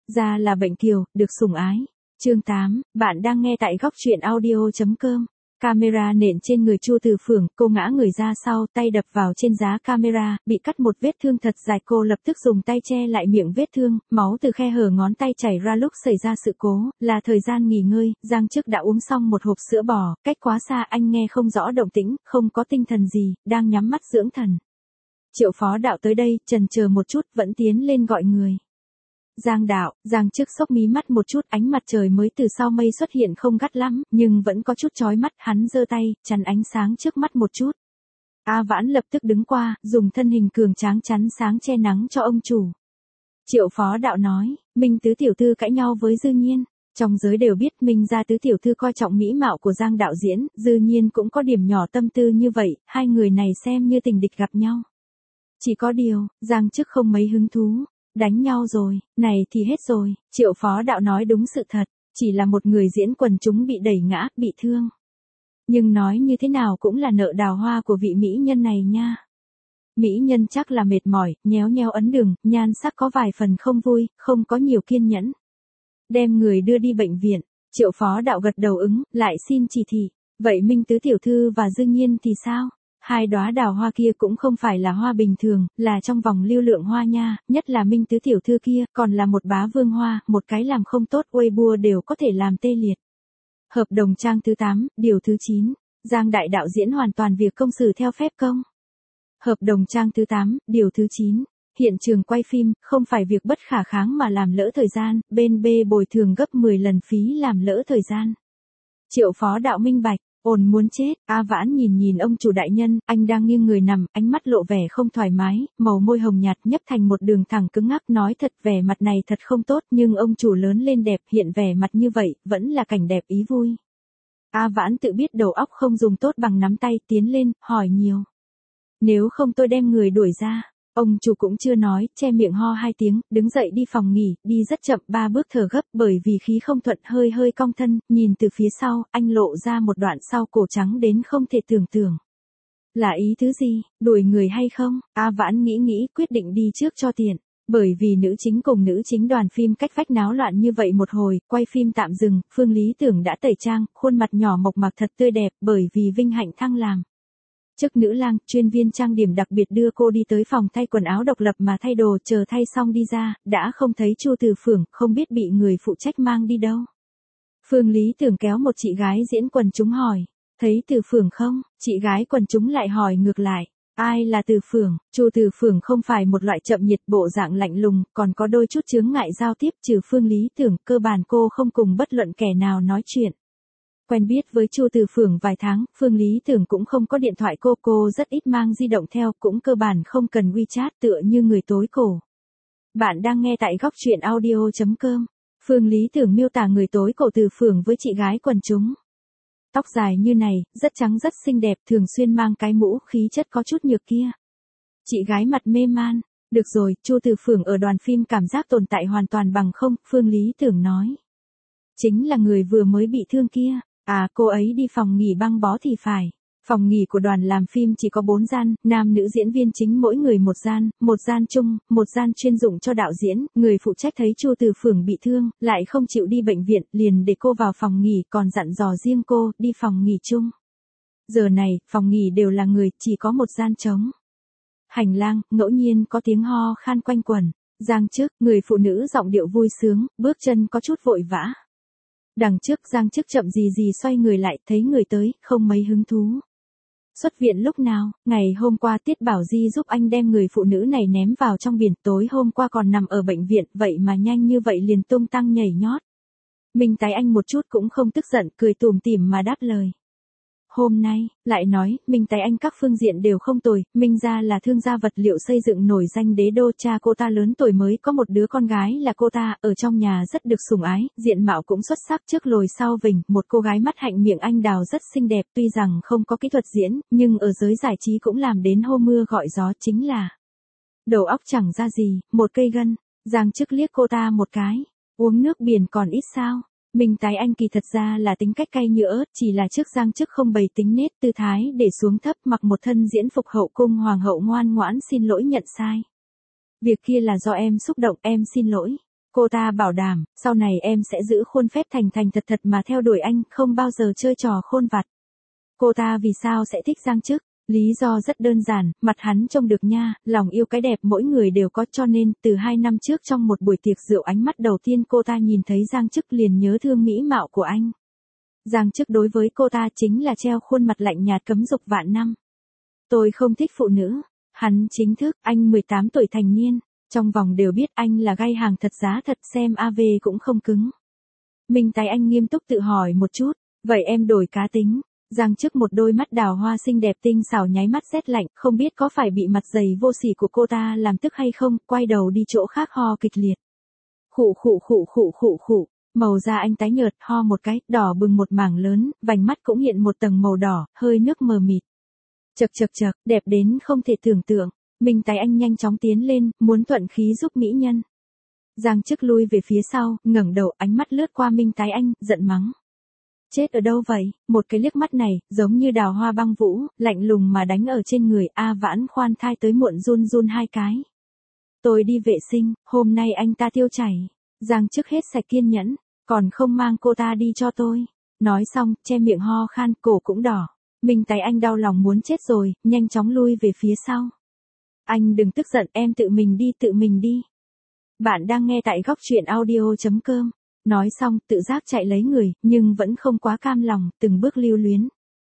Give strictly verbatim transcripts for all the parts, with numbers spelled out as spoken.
Ra là bệnh kiều, được sủng ái. Chương tám, bạn đang nghe tại góc truyện audio chấm com. Camera nện trên người Chu Từ Phượng, cô ngã người ra sau, tay đập vào trên giá camera, bị cắt một vết thương thật dài, cô lập tức dùng tay che lại miệng vết thương, máu từ khe hở ngón tay chảy ra lúc xảy ra sự cố, là thời gian nghỉ ngơi, Giang Chức đã uống xong một hộp sữa bò, cách quá xa anh nghe không rõ động tĩnh, không có tinh thần gì, đang nhắm mắt dưỡng thần. Triệu Phó Đạo tới đây, chần chờ một chút, vẫn tiến lên gọi người. Giang Đạo, Giang Chức sốc mí mắt một chút, ánh mặt trời mới từ sau mây xuất hiện không gắt lắm, nhưng vẫn có chút chói mắt, hắn giơ tay, chắn ánh sáng trước mắt một chút. A Vãn lập tức đứng qua, dùng thân hình cường tráng chắn sáng che nắng cho ông chủ. Triệu Phó Đạo nói, Minh Tứ tiểu thư cãi nhau với Dư Nhiên, trong giới đều biết Minh gia tứ tiểu thư coi trọng mỹ mạo của Giang đạo diễn, Dư Nhiên cũng có điểm nhỏ tâm tư như vậy, hai người này xem như tình địch gặp nhau. Chỉ có điều, Giang Chức không mấy hứng thú. Đánh nhau rồi, này thì hết rồi, Triệu Phó Đạo nói đúng sự thật, chỉ là một người diễn quần chúng bị đẩy ngã, bị thương. Nhưng nói như thế nào cũng là nợ đào hoa của vị mỹ nhân này nha. Mỹ nhân chắc là mệt mỏi, nhéo nhéo ấn đường, nhan sắc có vài phần không vui, không có nhiều kiên nhẫn. Đem người đưa đi bệnh viện, Triệu Phó Đạo gật đầu ứng, lại xin chỉ thị, vậy Minh Tứ tiểu thư và Dư Nhiên thì sao? Hai đóa đào hoa kia cũng không phải là hoa bình thường, là trong vòng lưu lượng hoa nha, nhất là Minh Tứ tiểu thư kia, còn là một bá vương hoa, một cái làm không tốt Weibo đều có thể làm tê liệt. Hợp đồng trang thứ tám, điều thứ chín, Giang đại đạo diễn hoàn toàn việc công xử theo phép công. Hợp đồng trang thứ tám, điều thứ chín, hiện trường quay phim, không phải việc bất khả kháng mà làm lỡ thời gian, bên B bồi thường gấp mười lần phí làm lỡ thời gian. Triệu Phó Đạo minh bạch. Ồn muốn chết, A Vãn nhìn nhìn ông chủ đại nhân, anh đang nghiêng người nằm, ánh mắt lộ vẻ không thoải mái, màu môi hồng nhạt nhấp thành một đường thẳng cứng ngắc, nói thật vẻ mặt này thật không tốt, nhưng ông chủ lớn lên đẹp, hiện vẻ mặt như vậy, vẫn là cảnh đẹp ý vui. A Vãn tự biết đầu óc không dùng tốt bằng nắm tay, tiến lên, hỏi nhiều. Nếu không tôi đem người đuổi ra. Ông chủ cũng chưa nói, che miệng ho hai tiếng, đứng dậy đi phòng nghỉ, đi rất chậm, ba bước thở gấp bởi vì khí không thuận hơi hơi cong thân, nhìn từ phía sau, anh lộ ra một đoạn sau cổ trắng đến không thể tưởng tượng. Là ý thứ gì, đuổi người hay không? A Vãn nghĩ nghĩ, quyết định đi trước cho tiện. Bởi vì nữ chính cùng nữ chính đoàn phim cách vách náo loạn như vậy một hồi, quay phim tạm dừng, Phương Lý Tưởng đã tẩy trang, khuôn mặt nhỏ mộc mạc thật tươi đẹp, bởi vì vinh hạnh thăng làm chức nữ lang, chuyên viên trang điểm đặc biệt đưa cô đi tới phòng thay quần áo độc lập mà thay đồ, chờ thay xong đi ra, đã không thấy Chu Từ Phượng, không biết bị người phụ trách mang đi đâu. Phương Lý Tưởng kéo một chị gái diễn quần chúng hỏi, thấy Từ Phượng không? Chị gái quần chúng lại hỏi ngược lại, ai là Từ Phượng? Chu Từ Phượng không phải một loại chậm nhiệt bộ dạng lạnh lùng, còn có đôi chút chướng ngại giao tiếp, trừ Phương Lý Tưởng, cơ bản cô không cùng bất luận kẻ nào nói chuyện. Quen biết với Chu Từ Phượng vài tháng, Phương Lý Tưởng cũng không có điện thoại cô, cô rất ít mang di động theo, cũng cơ bản không cần WeChat, tựa như người tối cổ. Bạn đang nghe tại góc truyện audio chấm com. Phương Lý Tưởng miêu tả người tối cổ Từ Phượng với chị gái quần chúng. Tóc dài như này, rất trắng rất xinh đẹp, thường xuyên mang cái mũ, khí chất có chút nhược kia. Chị gái mặt mê man, được rồi, Chu Từ Phượng ở đoàn phim cảm giác tồn tại hoàn toàn bằng không, Phương Lý Tưởng nói. Chính là người vừa mới bị thương kia. À, cô ấy đi phòng nghỉ băng bó thì phải. Phòng nghỉ của đoàn làm phim chỉ có bốn gian, nam nữ diễn viên chính mỗi người một gian, một gian chung, một gian chuyên dụng cho đạo diễn, người phụ trách thấy Chu Từ Phượng bị thương, lại không chịu đi bệnh viện, liền để cô vào phòng nghỉ, còn dặn dò riêng cô, đi phòng nghỉ chung. Giờ này, phòng nghỉ đều là người, chỉ có một gian trống. Hành lang, ngẫu nhiên có tiếng ho khan quanh quẩn. Giang Chức, người phụ nữ giọng điệu vui sướng, bước chân có chút vội vã. Đằng trước Giang Chức chậm gì gì xoay người lại, thấy người tới, không mấy hứng thú. Xuất viện lúc nào? Ngày hôm qua Tiết Bảo Di giúp anh đem người phụ nữ này ném vào trong biển, tối hôm qua còn nằm ở bệnh viện, vậy mà nhanh như vậy liền tung tăng nhảy nhót. Minh Tái Anh một chút cũng không tức giận, cười tủm tỉm mà đáp lời. Hôm nay, lại nói, Minh Tái Anh các phương diện đều không tồi, Minh gia là thương gia vật liệu xây dựng nổi danh đế đô, cha cô ta lớn tuổi mới có một đứa con gái là cô ta, ở trong nhà rất được sủng ái, diện mạo cũng xuất sắc trước lồi sau vình, một cô gái mắt hạnh miệng anh đào rất xinh đẹp, tuy rằng không có kỹ thuật diễn, nhưng ở giới giải trí cũng làm đến hô mưa gọi gió, chính là đầu óc chẳng ra gì, một cây gân. Giang Chức liếc cô ta một cái, uống nước biển còn ít sao? Minh Tái Anh kỳ thật ra là tính cách cay như ớt, chỉ là trước Giang Chức không bày tính nết tư thái để xuống thấp, mặc một thân diễn phục hậu cung hoàng hậu ngoan ngoãn xin lỗi nhận sai. Việc kia là do em xúc động, em xin lỗi. Cô ta bảo đảm, sau này em sẽ giữ khuôn phép thành thành thật thật mà theo đuổi anh, không bao giờ chơi trò khôn vặt. Cô ta vì sao sẽ thích Giang Chức? Lý do rất đơn giản, mặt hắn trông được nha, lòng yêu cái đẹp mỗi người đều có, cho nên, từ hai năm trước trong một buổi tiệc rượu ánh mắt đầu tiên cô ta nhìn thấy Giang Chức liền nhớ thương mỹ mạo của anh. Giang Chức đối với cô ta chính là treo khuôn mặt lạnh nhạt cấm dục vạn năm. Tôi không thích phụ nữ. Hắn chính thức, anh mười tám tuổi thành niên, trong vòng đều biết anh là gai hàng thật giá thật, xem a vê cũng không cứng. Minh Tái Anh nghiêm túc tự hỏi một chút, vậy em đổi cá tính. Giang Chức một đôi mắt đào hoa xinh đẹp tinh xảo nháy mắt rét lạnh, không biết có phải bị mặt dày vô sỉ của cô ta làm tức hay không, quay đầu đi chỗ khác ho kịch liệt. Khụ khụ khụ khụ khụ khụ, màu da anh tái nhợt, ho một cái, đỏ bừng một mảng lớn, vành mắt cũng hiện một tầng màu đỏ, hơi nước mờ mịt. Chật chật chật, đẹp đến không thể tưởng tượng. Minh Tái Anh nhanh chóng tiến lên, muốn thuận khí giúp mỹ nhân. Giang Chức lui về phía sau, ngẩng đầu, ánh mắt lướt qua Minh Tái Anh, giận mắng. Chết ở đâu vậy? Một cái liếc mắt này, giống như đào hoa băng vũ, lạnh lùng mà đánh ở trên người. A Vãn khoan thai tới muộn run run hai cái. Tôi đi vệ sinh, hôm nay anh ta tiêu chảy. Giang Chức hết sạch kiên nhẫn, còn không mang cô ta đi cho tôi. Nói xong, che miệng ho khan, cổ cũng đỏ. Minh Tái Anh đau lòng muốn chết rồi, nhanh chóng lui về phía sau. Anh đừng tức giận, em tự mình đi, tự mình đi. Bạn đang nghe tại góc truyện audio chấm com. Nói xong, tự giác chạy lấy người, nhưng vẫn không quá cam lòng, từng bước lưu luyến.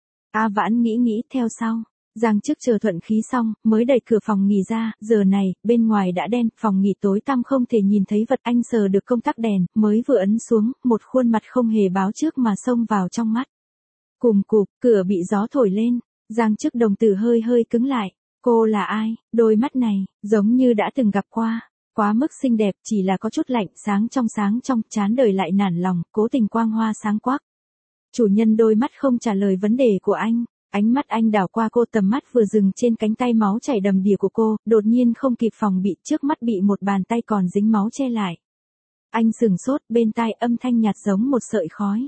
A Vãn nghĩ nghĩ, theo sau. Giang Chức chờ thuận khí xong, mới đẩy cửa phòng nghỉ ra, giờ này, bên ngoài đã đen, phòng nghỉ tối tăm không thể nhìn thấy vật, anh sờ được công tắc đèn, mới vừa ấn xuống, một khuôn mặt không hề báo trước mà xông vào trong mắt. Cùm cụp, cửa bị gió thổi lên, Giang Chức đồng tử hơi hơi cứng lại. Cô là ai? Đôi mắt này, giống như đã từng gặp qua. Quá mức xinh đẹp, chỉ là có chút lạnh, sáng trong sáng trong, chán đời lại nản lòng, cố tình quang hoa sáng quắc. Chủ nhân đôi mắt không trả lời vấn đề của anh, ánh mắt anh đảo qua cô, tầm mắt vừa dừng trên cánh tay máu chảy đầm đìa của cô, đột nhiên không kịp phòng bị, trước mắt bị một bàn tay còn dính máu che lại. Anh sừng sốt, bên tai âm thanh nhạt giống một sợi khói.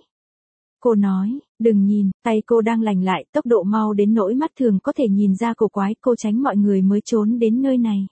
Cô nói, đừng nhìn, tay cô đang lành lại, tốc độ mau đến nỗi mắt thường có thể nhìn ra cổ quái, cô tránh mọi người mới trốn đến nơi này.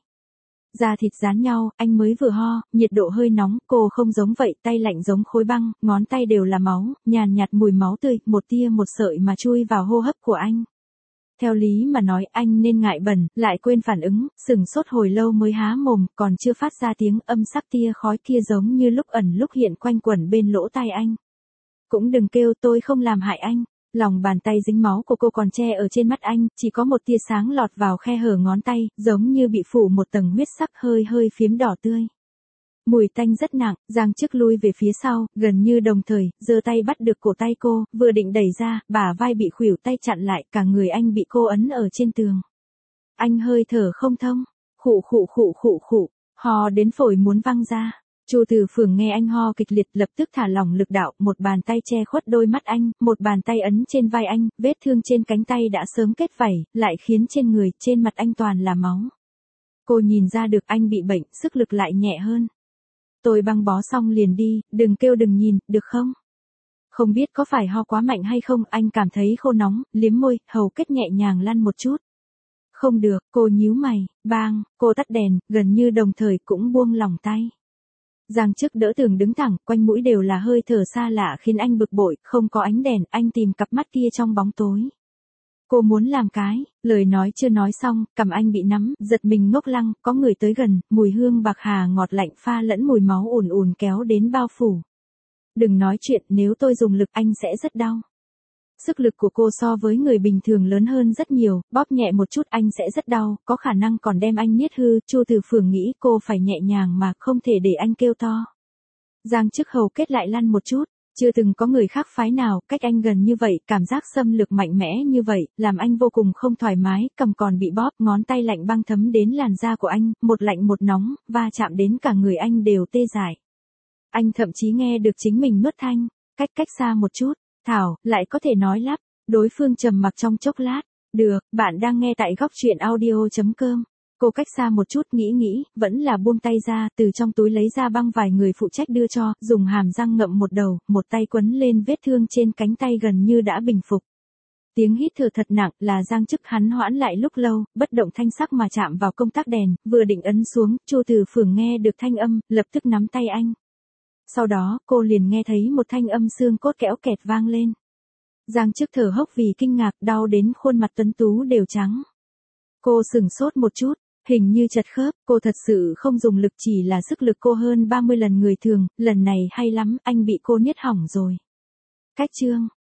Da thịt dán nhau, anh mới vừa ho, nhiệt độ hơi nóng, cô không giống vậy, tay lạnh giống khối băng, ngón tay đều là máu, nhàn nhạt mùi máu tươi, một tia một sợi mà chui vào hô hấp của anh. Theo lý mà nói anh nên ngại bẩn, lại quên phản ứng, sừng sốt hồi lâu mới há mồm, còn chưa phát ra tiếng, âm sắc tia khói kia giống như lúc ẩn lúc hiện quanh quẩn bên lỗ tai anh. Cũng đừng kêu, tôi không làm hại anh. Lòng bàn tay dính máu của cô còn che ở trên mắt anh, chỉ có một tia sáng lọt vào khe hở ngón tay, giống như bị phủ một tầng huyết sắc hơi hơi phiếm đỏ tươi. Mùi tanh rất nặng, Giang Chức lui về phía sau, gần như đồng thời, giơ tay bắt được cổ tay cô, vừa định đẩy ra, bả vai bị khuỷu tay chặn lại, cả người anh bị cô ấn ở trên tường. Anh hơi thở không thông, khụ khụ khụ khụ khụ, ho đến phổi muốn văng ra. Chu Từ Phường nghe anh ho kịch liệt, lập tức thả lỏng lực đạo, một bàn tay che khuất đôi mắt anh, một bàn tay ấn trên vai anh, vết thương trên cánh tay đã sớm kết vảy, lại khiến trên người, trên mặt anh toàn là máu. Cô nhìn ra được anh bị bệnh, sức lực lại nhẹ hơn. Tôi băng bó xong liền đi, đừng kêu đừng nhìn, được không? Không biết có phải ho quá mạnh hay không, anh cảm thấy khô nóng, liếm môi, hầu kết nhẹ nhàng lăn một chút. Không được, cô nhíu mày, bang, cô tắt đèn, gần như đồng thời cũng buông lỏng tay. Giang Chức đỡ tường đứng thẳng, quanh mũi đều là hơi thở xa lạ khiến anh bực bội, không có ánh đèn, anh tìm cặp mắt kia trong bóng tối. Cô muốn làm cái, lời nói chưa nói xong, cầm anh bị nắm, giật mình ngốc lăng, có người tới gần, mùi hương bạc hà ngọt lạnh pha lẫn mùi máu ùn ùn kéo đến bao phủ. Đừng nói chuyện, nếu tôi dùng lực anh sẽ rất đau. Sức lực của cô so với người bình thường lớn hơn rất nhiều, bóp nhẹ một chút anh sẽ rất đau, có khả năng còn đem anh niết hư. Chu Từ Phường nghĩ cô phải nhẹ nhàng mà không thể để anh kêu to. Giang Chức hầu kết lại lăn một chút, chưa từng có người khác phái nào, cách anh gần như vậy, cảm giác xâm lược mạnh mẽ như vậy, làm anh vô cùng không thoải mái, cầm còn bị bóp, ngón tay lạnh băng thấm đến làn da của anh, một lạnh một nóng, va chạm đến cả người anh đều tê dại. Anh thậm chí nghe được chính mình nuốt thanh, cách cách xa một chút. Thảo, lại có thể nói lắp, đối phương trầm mặc trong chốc lát, được, bạn đang nghe tại góc truyện audio chấm com. Cô cách xa một chút nghĩ nghĩ, vẫn là buông tay ra, từ trong túi lấy ra băng vài người phụ trách đưa cho, dùng hàm răng ngậm một đầu, một tay quấn lên vết thương trên cánh tay gần như đã bình phục. Tiếng hít thở thật nặng là Giang Chức, hắn hoãn lại lúc lâu, bất động thanh sắc mà chạm vào công tắc đèn, vừa định ấn xuống, Chu Từ Phường nghe được thanh âm, lập tức nắm tay anh. Sau đó, cô liền nghe thấy một thanh âm xương cốt kẽo kẹt vang lên. Giang Chức thở hốc vì kinh ngạc, đau đến khuôn mặt tuấn tú đều trắng. Cô sửng sốt một chút, hình như chật khớp, cô thật sự không dùng lực, chỉ là sức lực cô hơn ba mươi lần người thường, lần này hay lắm, anh bị cô niết hỏng rồi. Cách chương